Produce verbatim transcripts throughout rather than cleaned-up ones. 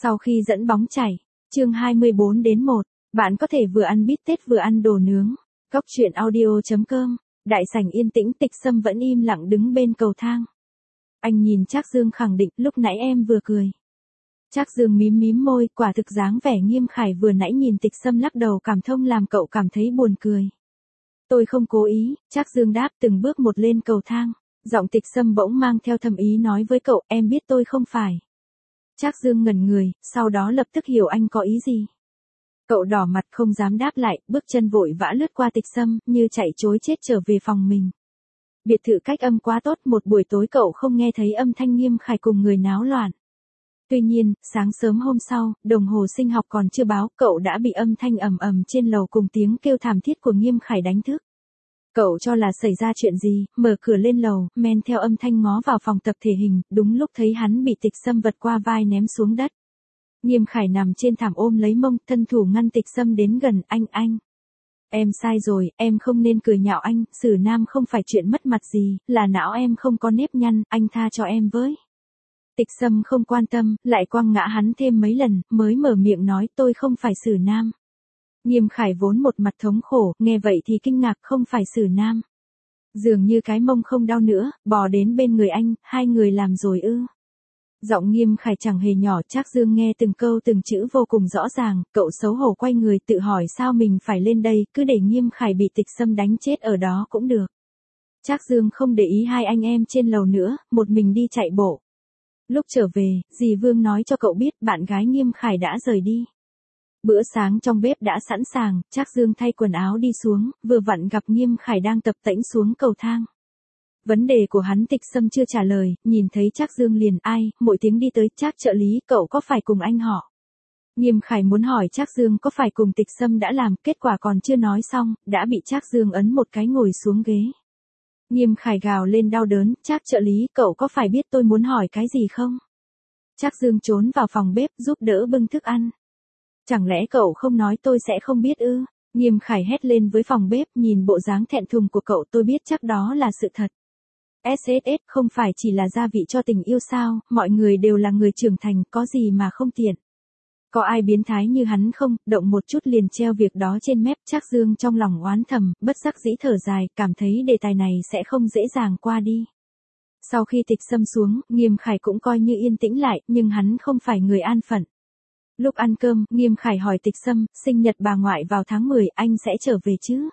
Sau khi dẫn bóng chảy, chương hai mươi bốn đến một, bạn có thể vừa ăn bít tết vừa ăn đồ nướng. Cóc truyện audio chấm com, đại sảnh yên tĩnh, Tịch Sâm vẫn im lặng đứng bên cầu thang. Anh nhìn Trác Dương khẳng định, lúc nãy em vừa cười. Trác Dương mím mím môi, quả thực dáng vẻ nghiêm khải vừa nãy nhìn Tịch Sâm lắc đầu cảm thông làm cậu cảm thấy buồn cười. Tôi không cố ý, Trác Dương đáp, từng bước một lên cầu thang. Giọng Tịch Sâm bỗng mang theo thâm ý nói với cậu, em biết tôi không phải. Trác Dương ngẩn người, sau đó lập tức hiểu anh có ý gì. Cậu đỏ mặt không dám đáp lại, bước chân vội vã lướt qua Tịch Sâm, như chạy trối chết trở về phòng mình. Biệt thự cách âm quá tốt, một buổi tối cậu không nghe thấy âm thanh Nghiêm Khải cùng người náo loạn. Tuy nhiên, sáng sớm hôm sau, đồng hồ sinh học còn chưa báo, cậu đã bị âm thanh ầm ầm trên lầu cùng tiếng kêu thảm thiết của Nghiêm Khải đánh thức. Cậu cho là xảy ra chuyện gì, mở cửa lên lầu, men theo âm thanh ngó vào phòng tập thể hình, đúng lúc thấy hắn bị Tịch Sâm vật qua vai ném xuống đất. Nghiêm Khải nằm trên thảm ôm lấy mông, thân thủ ngăn Tịch Sâm đến gần, anh anh. Em sai rồi, em không nên cười nhạo anh, xử nam không phải chuyện mất mặt gì, là não em không có nếp nhăn, anh tha cho em với. Tịch Sâm không quan tâm, lại quăng ngã hắn thêm mấy lần, mới mở miệng nói tôi không phải xử nam. Nghiêm Khải vốn một mặt thống khổ, nghe vậy thì kinh ngạc, không phải xử nam. Dường như cái mông không đau nữa, bò đến bên người anh, hai người làm rồi ư. Giọng Nghiêm Khải chẳng hề nhỏ, Trác Dương nghe từng câu từng chữ vô cùng rõ ràng, cậu xấu hổ quay người tự hỏi sao mình phải lên đây, cứ để Nghiêm Khải bị Tịch Sâm đánh chết ở đó cũng được. Trác Dương không để ý hai anh em trên lầu nữa, một mình đi chạy bộ. Lúc trở về, dì Vương nói cho cậu biết bạn gái Nghiêm Khải đã rời đi. Bữa sáng trong bếp đã sẵn sàng, Trác Dương thay quần áo đi xuống, vừa vặn gặp Nghiêm Khải đang tập tễnh xuống cầu thang. Vấn đề của hắn Tịch Sâm chưa trả lời, nhìn thấy Trác Dương liền ai, mỗi tiếng đi tới, Trác trợ lý, cậu có phải cùng anh họ? Nghiêm Khải muốn hỏi Trác Dương có phải cùng Tịch Sâm đã làm, kết quả còn chưa nói xong, đã bị Trác Dương ấn một cái ngồi xuống ghế. Nghiêm Khải gào lên đau đớn, Trác trợ lý, cậu có phải biết tôi muốn hỏi cái gì không? Trác Dương trốn vào phòng bếp giúp đỡ bưng thức ăn. Chẳng lẽ cậu không nói tôi sẽ không biết ư? Nghiêm Khải hét lên với phòng bếp, nhìn bộ dáng thẹn thùng của cậu, tôi biết chắc đó là sự thật. ét ét ét không phải chỉ là gia vị cho tình yêu sao, mọi người đều là người trưởng thành, có gì mà không tiện. Có ai biến thái như hắn không, động một chút liền treo việc đó trên mép. Trác Dương trong lòng oán thầm, bất đắc dĩ thở dài, cảm thấy đề tài này sẽ không dễ dàng qua đi. Sau khi Tịch Sâm xuống, Nghiêm Khải cũng coi như yên tĩnh lại, nhưng hắn không phải người an phận. Lúc ăn cơm, Nghiêm Khải hỏi Tịch Sâm, sinh nhật bà ngoại vào tháng mười, anh sẽ trở về chứ?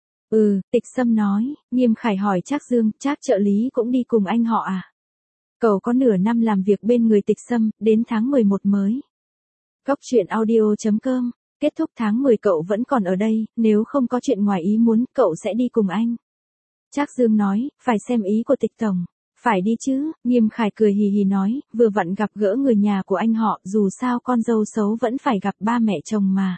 Ừ, Tịch Sâm nói. Nghiêm Khải hỏi Trác Dương, Trác trợ lý cũng đi cùng anh họ à? Cậu có nửa năm làm việc bên người Tịch Sâm, đến tháng mười một mới. Cóc truyện audio chấm com, kết thúc tháng mười cậu vẫn còn ở đây, nếu không có chuyện ngoài ý muốn, cậu sẽ đi cùng anh. Trác Dương nói, phải xem ý của Tịch tổng. Phải đi chứ, Nghiêm Khải cười hì hì nói, vừa vặn gặp gỡ người nhà của anh họ, dù sao con dâu xấu vẫn phải gặp ba mẹ chồng mà.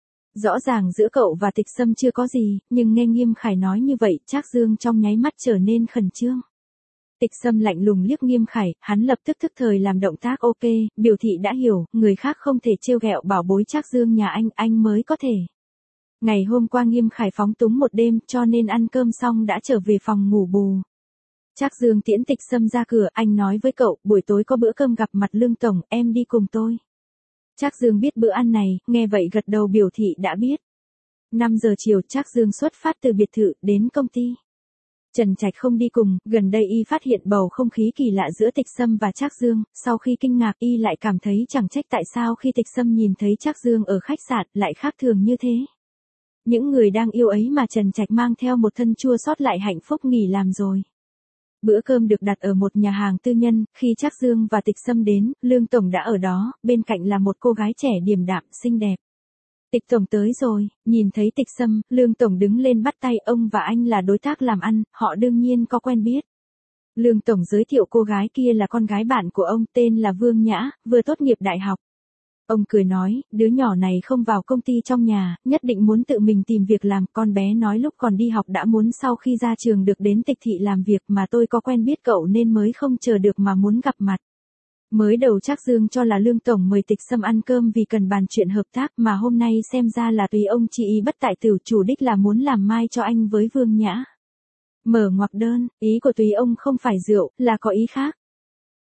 Rõ ràng giữa cậu và Tịch Sâm chưa có gì, nhưng nghe Nghiêm Khải nói như vậy, Trác Dương trong nháy mắt trở nên khẩn trương. Tịch Sâm lạnh lùng liếc Nghiêm Khải, hắn lập tức thức thời làm động tác ok, biểu thị đã hiểu, người khác không thể trêu ghẹo bảo bối Trác Dương nhà anh, anh mới có thể. Ngày hôm qua Nghiêm Khải phóng túng một đêm, cho nên ăn cơm xong đã trở về phòng ngủ bù. Trác Dương tiễn Tịch Sâm ra cửa, anh nói với cậu, buổi tối có bữa cơm gặp mặt Lương tổng, em đi cùng tôi. Trác Dương biết bữa ăn này, nghe vậy gật đầu biểu thị đã biết. năm giờ chiều, Trác Dương xuất phát từ biệt thự, đến công ty. Trần Trạch không đi cùng, gần đây y phát hiện bầu không khí kỳ lạ giữa Tịch Sâm và Trác Dương, sau khi kinh ngạc y lại cảm thấy chẳng trách tại sao khi Tịch Sâm nhìn thấy Trác Dương ở khách sạn lại khác thường như thế. Những người đang yêu ấy mà Trần Trạch mang theo một thân chua xót lại hạnh phúc nghỉ làm rồi. Bữa cơm được đặt ở một nhà hàng tư nhân, khi Trác Dương và Tịch Sâm đến, Lương tổng đã ở đó, bên cạnh là một cô gái trẻ điềm đạm, xinh đẹp. Tịch tổng tới rồi, nhìn thấy Tịch Sâm, Lương tổng đứng lên bắt tay, ông và anh là đối tác làm ăn, họ đương nhiên có quen biết. Lương tổng giới thiệu cô gái kia là con gái bạn của ông, tên là Vương Nhã, vừa tốt nghiệp đại học. Ông cười nói, đứa nhỏ này không vào công ty trong nhà, nhất định muốn tự mình tìm việc làm, con bé nói lúc còn đi học đã muốn sau khi ra trường được đến Tịch thị làm việc mà tôi có quen biết cậu nên mới không chờ được mà muốn gặp mặt. Mới đầu Trác Dương cho là Lương tổng mời Tịch Sâm ăn cơm vì cần bàn chuyện hợp tác mà hôm nay xem ra là tùy ông chị ý bất tại tiểu chủ đích là muốn làm mai cho anh với Vương Nhã. Mở ngoặc đơn, ý của tùy ông không phải rượu, là có ý khác.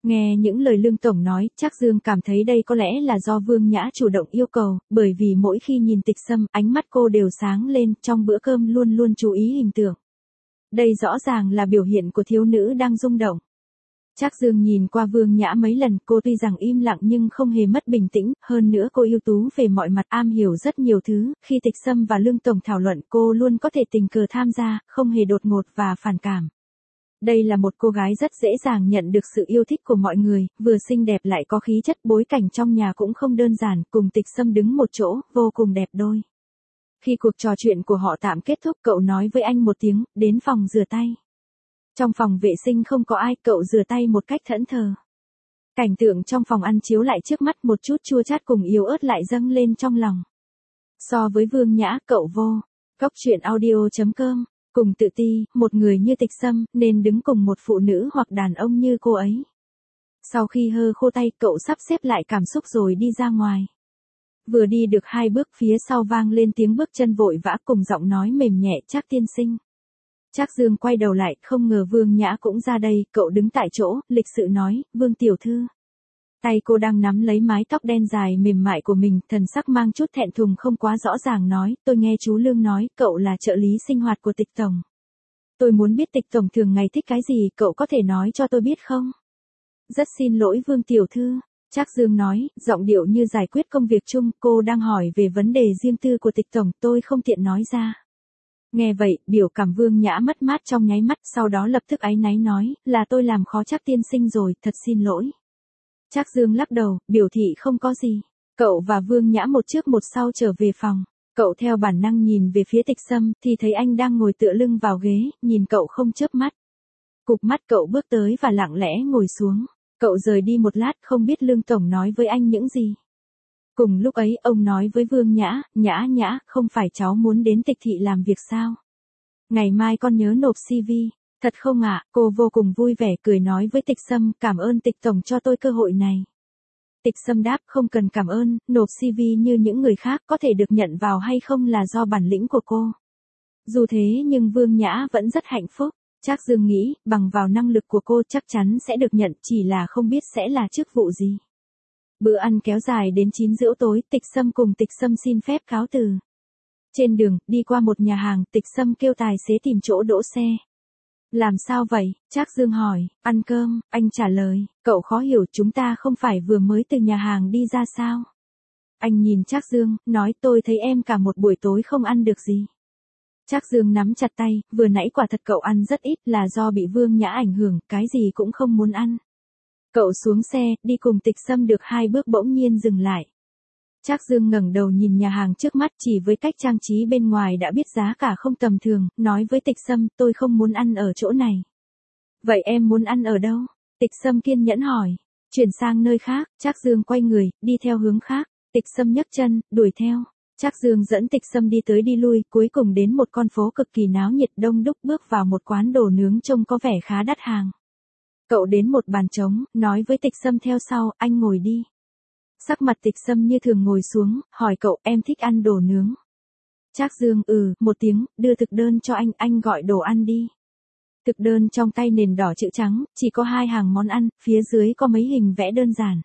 Nghe những lời Lương Tổng nói, Trác Dương cảm thấy đây có lẽ là do Vương Nhã chủ động yêu cầu, bởi vì mỗi khi nhìn Tịch Sâm, ánh mắt cô đều sáng lên, trong bữa cơm luôn luôn chú ý hình tượng. Đây rõ ràng là biểu hiện của thiếu nữ đang rung động. Trác Dương nhìn qua Vương Nhã mấy lần, cô tuy rằng im lặng nhưng không hề mất bình tĩnh, hơn nữa cô ưu tú về mọi mặt, am hiểu rất nhiều thứ, khi Tịch Sâm và Lương Tổng thảo luận cô luôn có thể tình cờ tham gia, không hề đột ngột và phản cảm. Đây là một cô gái rất dễ dàng nhận được sự yêu thích của mọi người, vừa xinh đẹp lại có khí chất, bối cảnh trong nhà cũng không đơn giản, cùng Tịch Sâm đứng một chỗ, vô cùng đẹp đôi. Khi cuộc trò chuyện của họ tạm kết thúc, cậu nói với anh một tiếng, đến phòng rửa tay. Trong phòng vệ sinh không có ai, cậu rửa tay một cách thẫn thờ. Cảnh tượng trong phòng ăn chiếu lại trước mắt, một chút chua chát cùng yếu ớt lại dâng lên trong lòng. So với Vương Nhã, cậu vô. Cóc truyện audio chấm com, cùng tự ti, một người như Tịch Sâm, nên đứng cùng một phụ nữ hoặc đàn ông như cô ấy. Sau khi hơ khô tay, cậu sắp xếp lại cảm xúc rồi đi ra ngoài. Vừa đi được hai bước, phía sau vang lên tiếng bước chân vội vã cùng giọng nói mềm nhẹ, Trác tiên sinh. Trác Dương quay đầu lại, không ngờ Vương Nhã cũng ra đây, cậu đứng tại chỗ, lịch sự nói, Vương tiểu thư. Tay cô đang nắm lấy mái tóc đen dài mềm mại của mình, thần sắc mang chút thẹn thùng không quá rõ ràng nói, tôi nghe chú Lương nói, cậu là trợ lý sinh hoạt của Tịch Tổng. Tôi muốn biết Tịch Tổng thường ngày thích cái gì, cậu có thể nói cho tôi biết không? Rất xin lỗi Vương tiểu thư. Trác Dương nói, giọng điệu như giải quyết công việc chung, cô đang hỏi về vấn đề riêng tư của Tịch Tổng, tôi không tiện nói ra. Nghe vậy, biểu cảm Vương Nhã mất mát trong nháy mắt, sau đó lập tức áy náy nói, là tôi làm khó Trác tiên sinh rồi, thật xin lỗi. Trác Dương lắc đầu, biểu thị không có gì. Cậu và Vương Nhã một trước một sau trở về phòng. Cậu theo bản năng nhìn về phía Tịch Sâm, thì thấy anh đang ngồi tựa lưng vào ghế, nhìn cậu không chớp mắt. Cụp mắt cậu bước tới và lặng lẽ ngồi xuống. Cậu rời đi một lát, không biết Lương Tổng nói với anh những gì. Cùng lúc ấy, ông nói với Vương Nhã, Nhã Nhã, không phải cháu muốn đến Tịch thị làm việc sao? Ngày mai con nhớ nộp xê vê. Thật không ạ? Cô vô cùng vui vẻ cười nói với Tịch Sâm, cảm ơn Tịch Tổng cho tôi cơ hội này. Tịch Sâm đáp, không cần cảm ơn, nộp xê vê như những người khác, có thể được nhận vào hay không là do bản lĩnh của cô. Dù thế nhưng Vương Nhã vẫn rất hạnh phúc. Trác Dương nghĩ, bằng vào năng lực của cô chắc chắn sẽ được nhận, chỉ là không biết sẽ là chức vụ gì. Bữa ăn kéo dài đến chín rưỡi tối, Tịch Sâm cùng Tịch Sâm xin phép cáo từ. Trên đường, đi qua một nhà hàng, Tịch Sâm kêu tài xế tìm chỗ đỗ xe. Làm sao vậy? Trác Dương hỏi. Ăn cơm, anh trả lời. Cậu khó hiểu, chúng ta không phải vừa mới từ nhà hàng đi ra sao? Anh nhìn Trác Dương, nói tôi thấy em cả một buổi tối không ăn được gì. Trác Dương nắm chặt tay, vừa nãy quả thật cậu ăn rất ít, là do bị Vương Nhã ảnh hưởng, cái gì cũng không muốn ăn. Cậu xuống xe, đi cùng Tịch Sâm được hai bước bỗng nhiên dừng lại. Trác Dương ngẩng đầu nhìn nhà hàng trước mắt, chỉ với cách trang trí bên ngoài đã biết giá cả không tầm thường, nói với Tịch Sâm, tôi không muốn ăn ở chỗ này. Vậy em muốn ăn ở đâu? Tịch Sâm kiên nhẫn hỏi. Chuyển sang nơi khác. Trác Dương quay người, đi theo hướng khác. Tịch Sâm nhấc chân, đuổi theo. Trác Dương dẫn Tịch Sâm đi tới đi lui, cuối cùng đến một con phố cực kỳ náo nhiệt, đông đúc, bước vào một quán đồ nướng trông có vẻ khá đắt hàng. Cậu đến một bàn trống, nói với Tịch Sâm theo sau, anh ngồi đi. Sắc mặt Tịch Sâm như thường ngồi xuống, hỏi cậu, em thích ăn đồ nướng. Trác Dương ừ, một tiếng, đưa thực đơn cho anh, anh gọi đồ ăn đi. Thực đơn trong tay nền đỏ chữ trắng, chỉ có hai hàng món ăn, phía dưới có mấy hình vẽ đơn giản.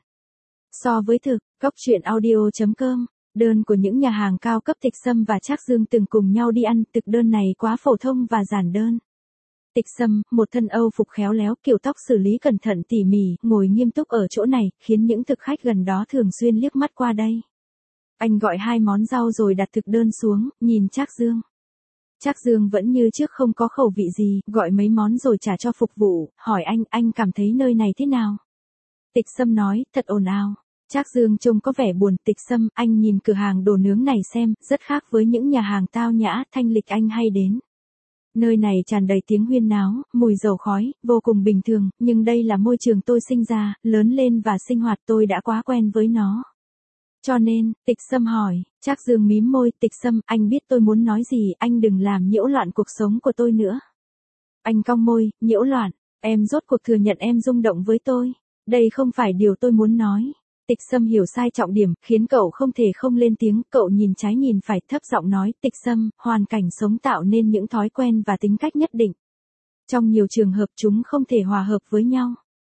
So với thực, cóc truyện audio chấm com, đơn của những nhà hàng cao cấp Tịch Sâm và Trác Dương từng cùng nhau đi ăn, thực đơn này quá phổ thông và giản đơn. Tịch Sâm, một thân Âu phục khéo léo, kiểu tóc xử lý cẩn thận tỉ mỉ, ngồi nghiêm túc ở chỗ này, khiến những thực khách gần đó thường xuyên liếc mắt qua đây. Anh gọi hai món rau rồi đặt thực đơn xuống, nhìn Trác Dương. Trác Dương vẫn như trước không có khẩu vị gì, gọi mấy món rồi trả cho phục vụ, hỏi anh, anh cảm thấy nơi này thế nào? Tịch Sâm nói, thật ồn ào. Trác Dương trông có vẻ buồn. Tịch Sâm, anh nhìn cửa hàng đồ nướng này xem, rất khác với những nhà hàng tao nhã, thanh lịch anh hay đến. Nơi này tràn đầy tiếng huyên náo, mùi dầu khói, vô cùng bình thường, nhưng đây là môi trường tôi sinh ra, lớn lên và sinh hoạt, tôi đã quá quen với nó. Cho nên, Tịch Sâm hỏi. Trác Dương mím môi, Tịch Sâm, anh biết tôi muốn nói gì, anh đừng làm nhiễu loạn cuộc sống của tôi nữa. Anh cong môi, nhiễu loạn, em rốt cuộc thừa nhận em rung động với tôi. Đây không phải điều tôi muốn nói. Tịch Sâm hiểu sai trọng điểm, khiến cậu không thể không lên tiếng, cậu nhìn trái nhìn phải, thấp giọng nói, Tịch Sâm, hoàn cảnh sống tạo nên những thói quen và tính cách nhất định. Trong nhiều trường hợp chúng không thể hòa hợp với nhau.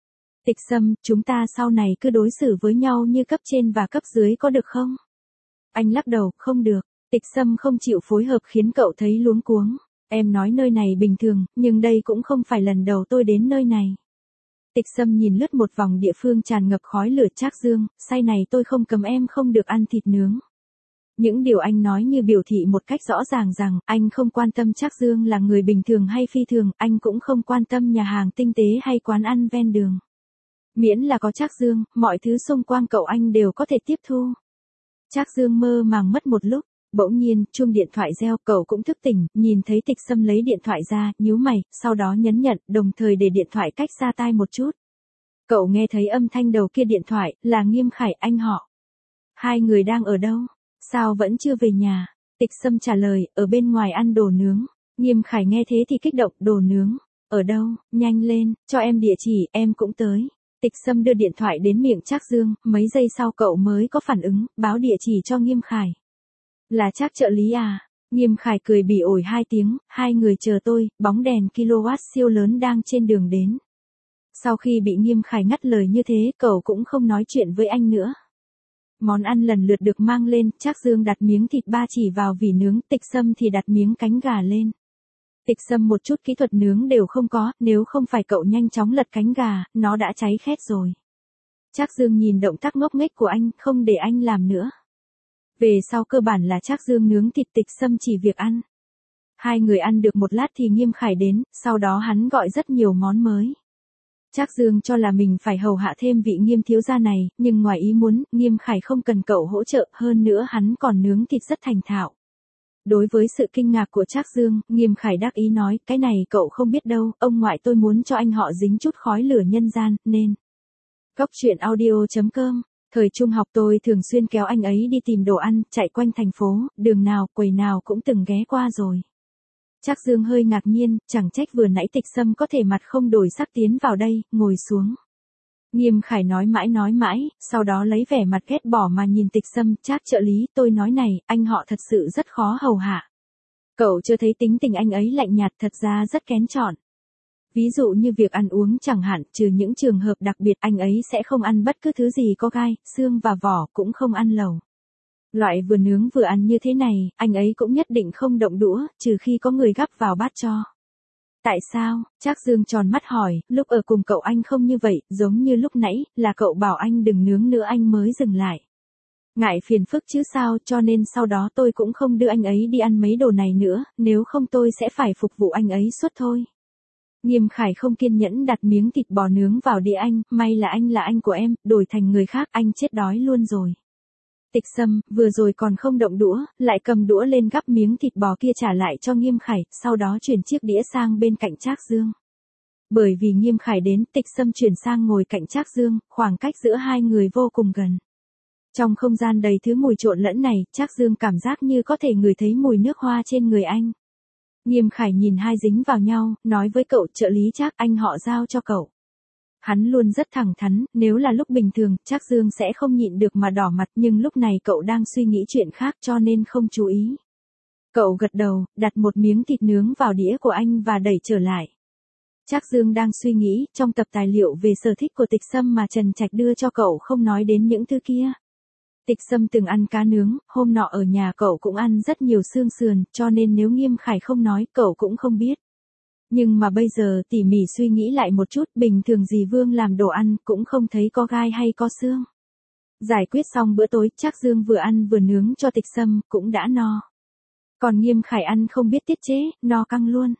Tịch Sâm, chúng ta sau này cứ đối xử với nhau như cấp trên và cấp dưới có được không? Anh lắc đầu, không được. Tịch Sâm không chịu phối hợp khiến cậu thấy luống cuống. Em nói nơi này bình thường, nhưng đây cũng không phải lần đầu tôi đến nơi này. Tịch Sâm nhìn lướt một vòng địa phương tràn ngập khói lửa. Trác Dương, say này tôi không cấm em không được ăn thịt nướng. Những điều anh nói như biểu thị một cách rõ ràng rằng anh không quan tâm Trác Dương là người bình thường hay phi thường, anh cũng không quan tâm nhà hàng tinh tế hay quán ăn ven đường. Miễn là có Trác Dương, mọi thứ xung quanh cậu anh đều có thể tiếp thu. Trác Dương mơ màng mất một lúc, bỗng nhiên, chuông điện thoại reo, cậu cũng thức tỉnh, nhìn thấy Tịch Sâm lấy điện thoại ra, nhíu mày, sau đó nhấn nhận, đồng thời để điện thoại cách xa tai một chút. Cậu nghe thấy âm thanh đầu kia điện thoại, là Nghiêm Khải, anh họ. Hai người đang ở đâu? Sao vẫn chưa về nhà? Tịch Sâm trả lời, ở bên ngoài ăn đồ nướng. Nghiêm Khải nghe thế thì kích động, đồ nướng. Ở đâu? Nhanh lên, cho em địa chỉ, em cũng tới. Tịch Sâm đưa điện thoại đến miệng Trác Dương, mấy giây sau cậu mới có phản ứng, báo địa chỉ cho Nghiêm Khải. Là Trác trợ lý à? Nghiêm Khải cười bỉ ổi hai tiếng, hai người chờ tôi, bóng đèn kilowatt siêu lớn đang trên đường đến. Sau khi bị Nghiêm Khải ngắt lời như thế, cậu cũng không nói chuyện với anh nữa. Món ăn lần lượt được mang lên, Trác Dương đặt miếng thịt ba chỉ vào vỉ nướng, Tịch Sâm thì đặt miếng cánh gà lên. Tịch Sâm một chút kỹ thuật nướng đều không có, nếu không phải cậu nhanh chóng lật cánh gà, nó đã cháy khét rồi. Trác Dương nhìn động tác ngốc nghếch của anh, không để anh làm nữa. Về sau cơ bản là Trác Dương nướng thịt, Tịch Sâm chỉ việc ăn. Hai người ăn được một lát thì Nghiêm Khải đến, sau đó hắn gọi rất nhiều món mới. Trác Dương cho là mình phải hầu hạ thêm vị Nghiêm thiếu gia này, nhưng ngoài ý muốn, Nghiêm Khải không cần cậu hỗ trợ, hơn nữa hắn còn nướng thịt rất thành thạo. Đối với sự kinh ngạc của Trác Dương, Nghiêm Khải đắc ý nói, cái này cậu không biết đâu, ông ngoại tôi muốn cho anh họ dính chút khói lửa nhân gian, nên. Góc truyện audio chấm com. Thời trung học tôi thường xuyên kéo anh ấy đi tìm đồ ăn, chạy quanh thành phố, đường nào, quầy nào cũng từng ghé qua rồi. Trác Dương hơi ngạc nhiên, chẳng trách vừa nãy Tịch Sâm có thể mặt không đổi sắc tiến vào đây, ngồi xuống. Nghiêm Khải nói mãi nói mãi, sau đó lấy vẻ mặt ghét bỏ mà nhìn Tịch Sâm, Trác trợ lý, tôi nói này, anh họ thật sự rất khó hầu hạ. Cậu chưa thấy tính tình anh ấy lạnh nhạt, thật ra rất kén chọn. Ví dụ như việc ăn uống chẳng hạn, trừ những trường hợp đặc biệt anh ấy sẽ không ăn bất cứ thứ gì có gai, xương và vỏ, cũng không ăn lẩu. Loại vừa nướng vừa ăn như thế này, anh ấy cũng nhất định không động đũa, trừ khi có người gắp vào bát cho. Tại sao? Trác Dương tròn mắt hỏi, lúc ở cùng cậu anh không như vậy, giống như lúc nãy, là cậu bảo anh đừng nướng nữa anh mới dừng lại. Ngại phiền phức chứ sao, cho nên sau đó tôi cũng không đưa anh ấy đi ăn mấy đồ này nữa, nếu không tôi sẽ phải phục vụ anh ấy suốt thôi. Nghiêm Khải không kiên nhẫn đặt miếng thịt bò nướng vào đĩa anh, may là anh là anh của em, đổi thành người khác anh chết đói luôn rồi. Tịch Sâm, vừa rồi còn không động đũa, lại cầm đũa lên gắp miếng thịt bò kia trả lại cho Nghiêm Khải, sau đó chuyển chiếc đĩa sang bên cạnh Trác Dương. Bởi vì Nghiêm Khải đến, Tịch Sâm chuyển sang ngồi cạnh Trác Dương, khoảng cách giữa hai người vô cùng gần. Trong không gian đầy thứ mùi trộn lẫn này, Trác Dương cảm giác như có thể ngửi thấy mùi nước hoa trên người anh. Nghiêm Khải nhìn hai dính vào nhau, nói với cậu, trợ lý Trác, anh họ giao cho cậu. Hắn luôn rất thẳng thắn, nếu là lúc bình thường, Trác Dương sẽ không nhịn được mà đỏ mặt, nhưng lúc này cậu đang suy nghĩ chuyện khác cho nên không chú ý. Cậu gật đầu, đặt một miếng thịt nướng vào đĩa của anh và đẩy trở lại. Trác Dương đang suy nghĩ, trong tập tài liệu về sở thích của Tịch Sâm mà Trần Trạch đưa cho cậu không nói đến những thứ kia. Tịch Sâm từng ăn cá nướng, hôm nọ ở nhà cậu cũng ăn rất nhiều xương sườn, cho nên nếu Nghiêm Khải không nói, cậu cũng không biết. Nhưng mà bây giờ tỉ mỉ suy nghĩ lại một chút, bình thường dì Vương làm đồ ăn, cũng không thấy có gai hay có xương. Giải quyết xong bữa tối, Trác Dương vừa ăn vừa nướng cho Tịch Sâm, cũng đã no. Còn Nghiêm Khải ăn không biết tiết chế, no căng luôn.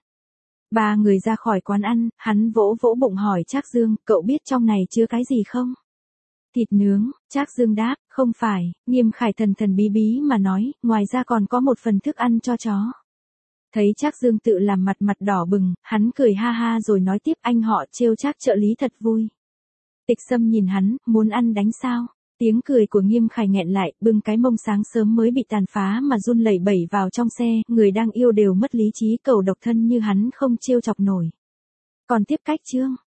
Ba người ra khỏi quán ăn, hắn vỗ vỗ bụng hỏi Trác Dương, cậu biết trong này chứa cái gì không? Thịt nướng, Trác Dương đáp, không phải, Nghiêm Khải thần thần bí bí mà nói, ngoài ra còn có một phần thức ăn cho chó. Thấy Trác Dương tự làm mặt mặt đỏ bừng, hắn cười ha ha rồi nói tiếp, anh họ trêu Trác trợ lý thật vui. Tịch Sâm nhìn hắn, muốn ăn đánh sao? Tiếng cười của Nghiêm Khải nghẹn lại, bưng cái mông sáng sớm mới bị tàn phá mà run lẩy bẩy vào trong xe, người đang yêu đều mất lý trí, cầu độc thân như hắn không trêu chọc nổi. Còn tiếp cách chương.